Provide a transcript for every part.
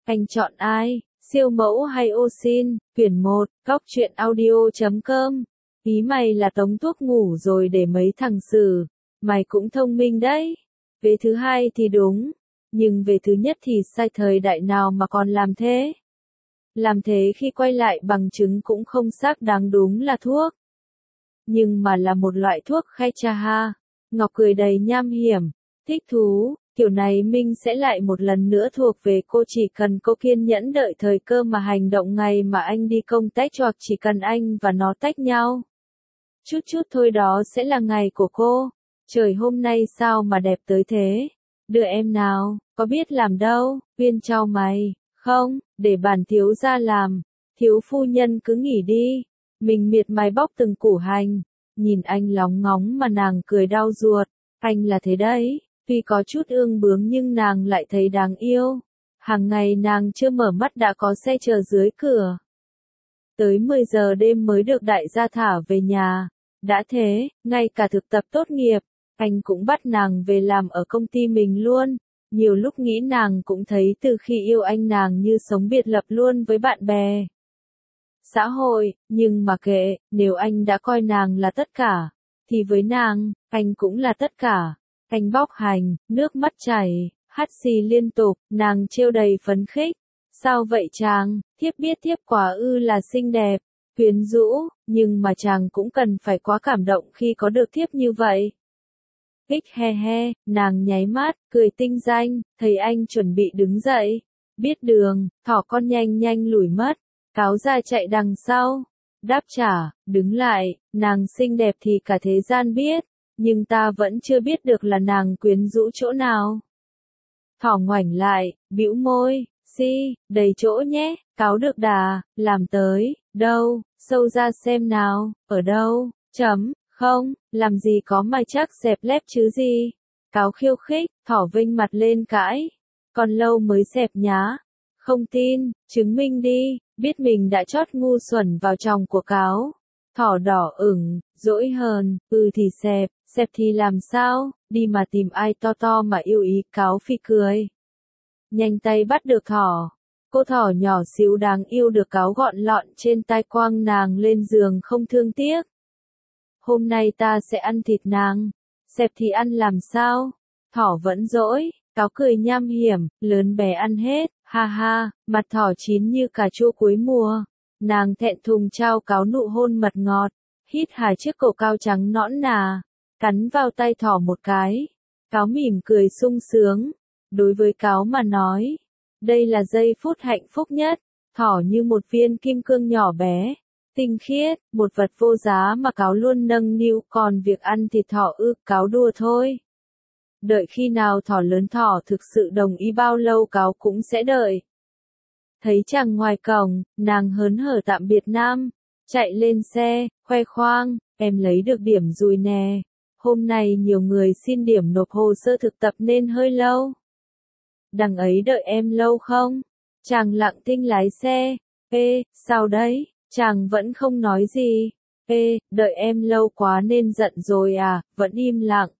Anh chọn ai, siêu mẫu hay ô sin? Quyển 1, Góc truyện audio.com. Ý mày là tống thuốc ngủ rồi để mấy thằng xử. Mày cũng thông minh đấy. Vế thứ hai thì đúng. Nhưng vế thứ nhất thì sai, thời đại nào mà còn làm thế? Làm thế khi quay lại bằng chứng cũng không xác đáng đúng là thuốc. Nhưng mà là một loại thuốc khai cha ha. Ngọc cười đầy nham hiểm. Thích thú, kiểu này Minh sẽ lại một lần nữa thuộc về cô, chỉ cần cô kiên nhẫn đợi thời cơ mà hành động. Ngày mà anh đi công tác hoặc chỉ cần anh và nó tách nhau. Chút chút thôi đó sẽ là ngày của cô. Trời hôm nay sao mà đẹp tới thế? Đưa em nào, có biết làm đâu, Viên chau mày, không, để bản thiếu gia làm. Thiếu phu nhân cứ nghỉ đi. Mình miệt mài bóc từng củ hành. Nhìn anh lóng ngóng mà nàng cười đau ruột. Anh là thế đấy. Tuy có chút ương bướng nhưng nàng lại thấy đáng yêu. Hàng ngày nàng chưa mở mắt đã có xe chờ dưới cửa. Tới 10 giờ đêm mới được đại gia thả về nhà. Đã thế, ngay cả thực tập tốt nghiệp, anh cũng bắt nàng về làm ở công ty mình luôn. Nhiều lúc nghĩ nàng cũng thấy từ khi yêu anh nàng như sống biệt lập luôn với bạn bè xã hội, nhưng mà kệ, nếu anh đã coi nàng là tất cả, thì với nàng, anh cũng là tất cả. Anh bóc hành, nước mắt chảy, hắt xì liên tục, nàng trêu đầy phấn khích. Sao vậy chàng, thiếp biết thiếp quả là xinh đẹp, quyến rũ, nhưng mà chàng cũng cần phải quá cảm động khi có được thiếp như vậy. Ích he he, nàng nháy mắt, cười tinh danh, thấy anh chuẩn bị đứng dậy. Biết đường, thỏ con nhanh nhanh lủi mất, cáo ra chạy đằng sau. Đáp trả, đứng lại, nàng xinh đẹp thì cả thế gian biết, nhưng ta vẫn chưa biết được là nàng quyến rũ chỗ nào. Thỏ ngoảnh lại, bĩu môi, đầy chỗ nhé, cáo được đà, làm tới, đâu, sâu ra xem nào, ở đâu, không, làm gì có mày chắc dẹp lép chứ gì. Cáo khiêu khích, thỏ vênh mặt lên cãi, còn lâu mới dẹp nhá. Không tin, chứng minh đi, biết mình đã trót ngu xuẩn vào chồng của cáo. Thỏ đỏ ửng, dỗi hờn, thì xẹp thì làm sao, đi mà tìm ai to to mà yêu ý. Cáo phì cười. Nhanh tay bắt được thỏ. Cô thỏ nhỏ xíu đáng yêu được cáo gọn lọn trên tai, quăng nàng lên giường không thương tiếc. Hôm nay ta sẽ ăn thịt nàng. Xẹp thì ăn làm sao? Thỏ vẫn dỗi, cáo cười nham hiểm, lớn bé ăn hết, ha ha, mặt thỏ chín như cà chua cuối mùa. Nàng thẹn thùng trao cáo nụ hôn mật ngọt, hít hà chiếc cổ cao trắng nõn nà, cắn vào tay thỏ một cái. Cáo mỉm cười sung sướng. Đối với cáo mà nói, đây là giây phút hạnh phúc nhất. Thỏ như một viên kim cương nhỏ bé, tinh khiết, một vật vô giá mà cáo luôn nâng niu. Còn việc ăn thịt thỏ cáo đùa thôi. Đợi khi nào thỏ lớn, thỏ thực sự đồng ý bao lâu cáo cũng sẽ đợi. Thấy chàng ngoài cổng, nàng hớn hở tạm biệt Nam, chạy lên xe, khoe khoang, em lấy được điểm rồi nè. Hôm nay nhiều người xin điểm nộp hồ sơ thực tập nên hơi lâu. Đằng ấy đợi em lâu không? Chàng lặng thinh lái xe. Sao đấy? Chàng vẫn không nói gì. Đợi em lâu quá nên giận rồi à? Vẫn im lặng.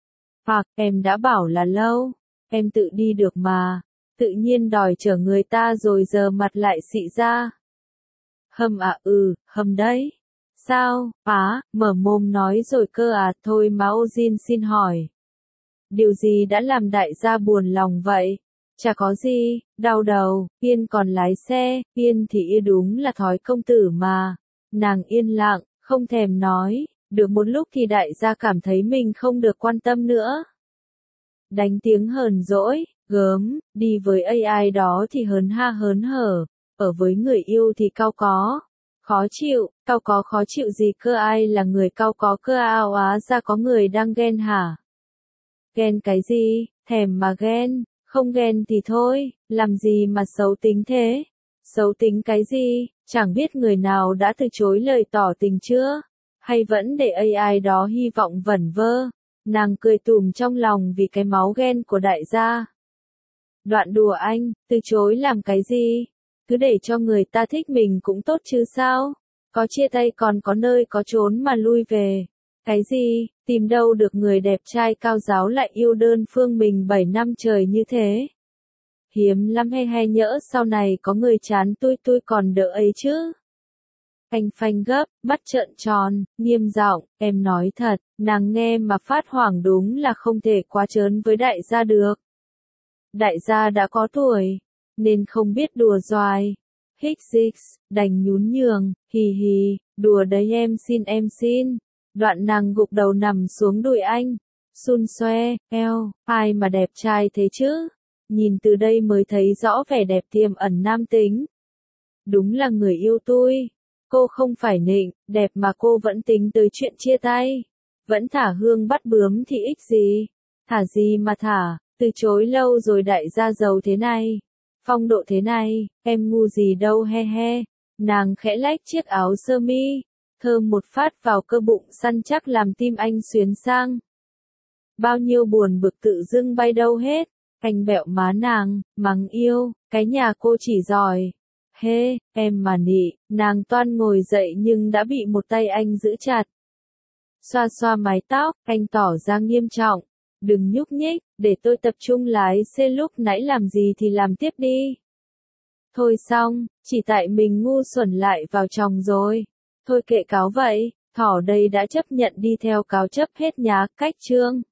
Em đã bảo là lâu. Em tự đi được mà. Tự nhiên đòi chở người ta rồi giờ mặt lại xị ra. Hâm đấy. Sao, mở mồm nói rồi cơ à? Thôi mà ô Jin xin hỏi. Điều gì đã làm đại gia buồn lòng vậy? Chả có gì, đau đầu. Yên còn lái xe, Yên thì đúng là thói công tử mà. Nàng yên lặng, không thèm nói. Được một lúc thì đại gia cảm thấy mình không được quan tâm nữa. Đánh tiếng hờn dỗi, gớm, đi với AI đó thì hớn ha hớn hở, ở với người yêu thì cau có. Khó chịu, cau có khó chịu gì cơ? Ai là người cau có cơ? Ra có người đang ghen hả? Ghen cái gì, thèm mà ghen, không ghen thì thôi, làm gì mà xấu tính thế? Xấu tính cái gì, chẳng biết người nào đã từ chối lời tỏ tình chưa? Hay vẫn để AI đó hy vọng vẩn vơ? Nàng cười tùm trong lòng vì cái máu ghen của đại gia. Đoạn đùa anh, từ chối làm cái gì? Cứ để cho người ta thích mình cũng tốt chứ sao? Có chia tay còn có nơi có trốn mà lui về. Cái gì, tìm đâu được người đẹp trai cao ráo lại yêu đơn phương mình 7 năm trời như thế? hiếm lắm he nhỡ sau này có người chán tôi còn đỡ ấy chứ. Anh phanh gấp, mắt trợn tròn, nghiêm giọng, em nói thật, nàng nghe mà phát hoảng đúng là không thể quá trớn với đại gia được. Đại gia đã có tuổi, nên không biết đùa doài. Hích dịch, đành nhún nhường, hì hì, đùa đấy em xin. Đoạn nàng gục đầu nằm xuống đùi anh, xun xoe, eo, ai mà đẹp trai thế chứ? Nhìn từ đây mới thấy rõ vẻ đẹp tiềm ẩn nam tính. Đúng là người yêu tôi. Cô không phải nịnh, đẹp mà cô vẫn tính tới chuyện chia tay. Vẫn thả hương bắt bướm thì ích gì? Thả gì mà thả, từ chối lâu rồi đại gia giàu thế này. Phong độ thế này, em ngu gì đâu he. Nàng khẽ lách chiếc áo sơ mi, thơm một phát vào cơ bụng săn chắc làm tim anh xuyến sang. Bao nhiêu buồn bực tự dưng bay đâu hết, anh bẹo má nàng, mắng yêu, cái nhà cô chỉ giỏi. Hê, em mà nị, nàng toan ngồi dậy nhưng đã bị một tay anh giữ chặt. Xoa xoa mái tóc, anh tỏ ra nghiêm trọng. Đừng nhúc nhích, để tôi tập trung lái xe lúc nãy làm gì thì làm tiếp đi. Thôi xong, chỉ tại mình ngu xuẩn lại vào chồng rồi. Thôi kệ cáo vậy, thỏ đây đã chấp nhận đi theo cáo chấp hết nhá, cách chương.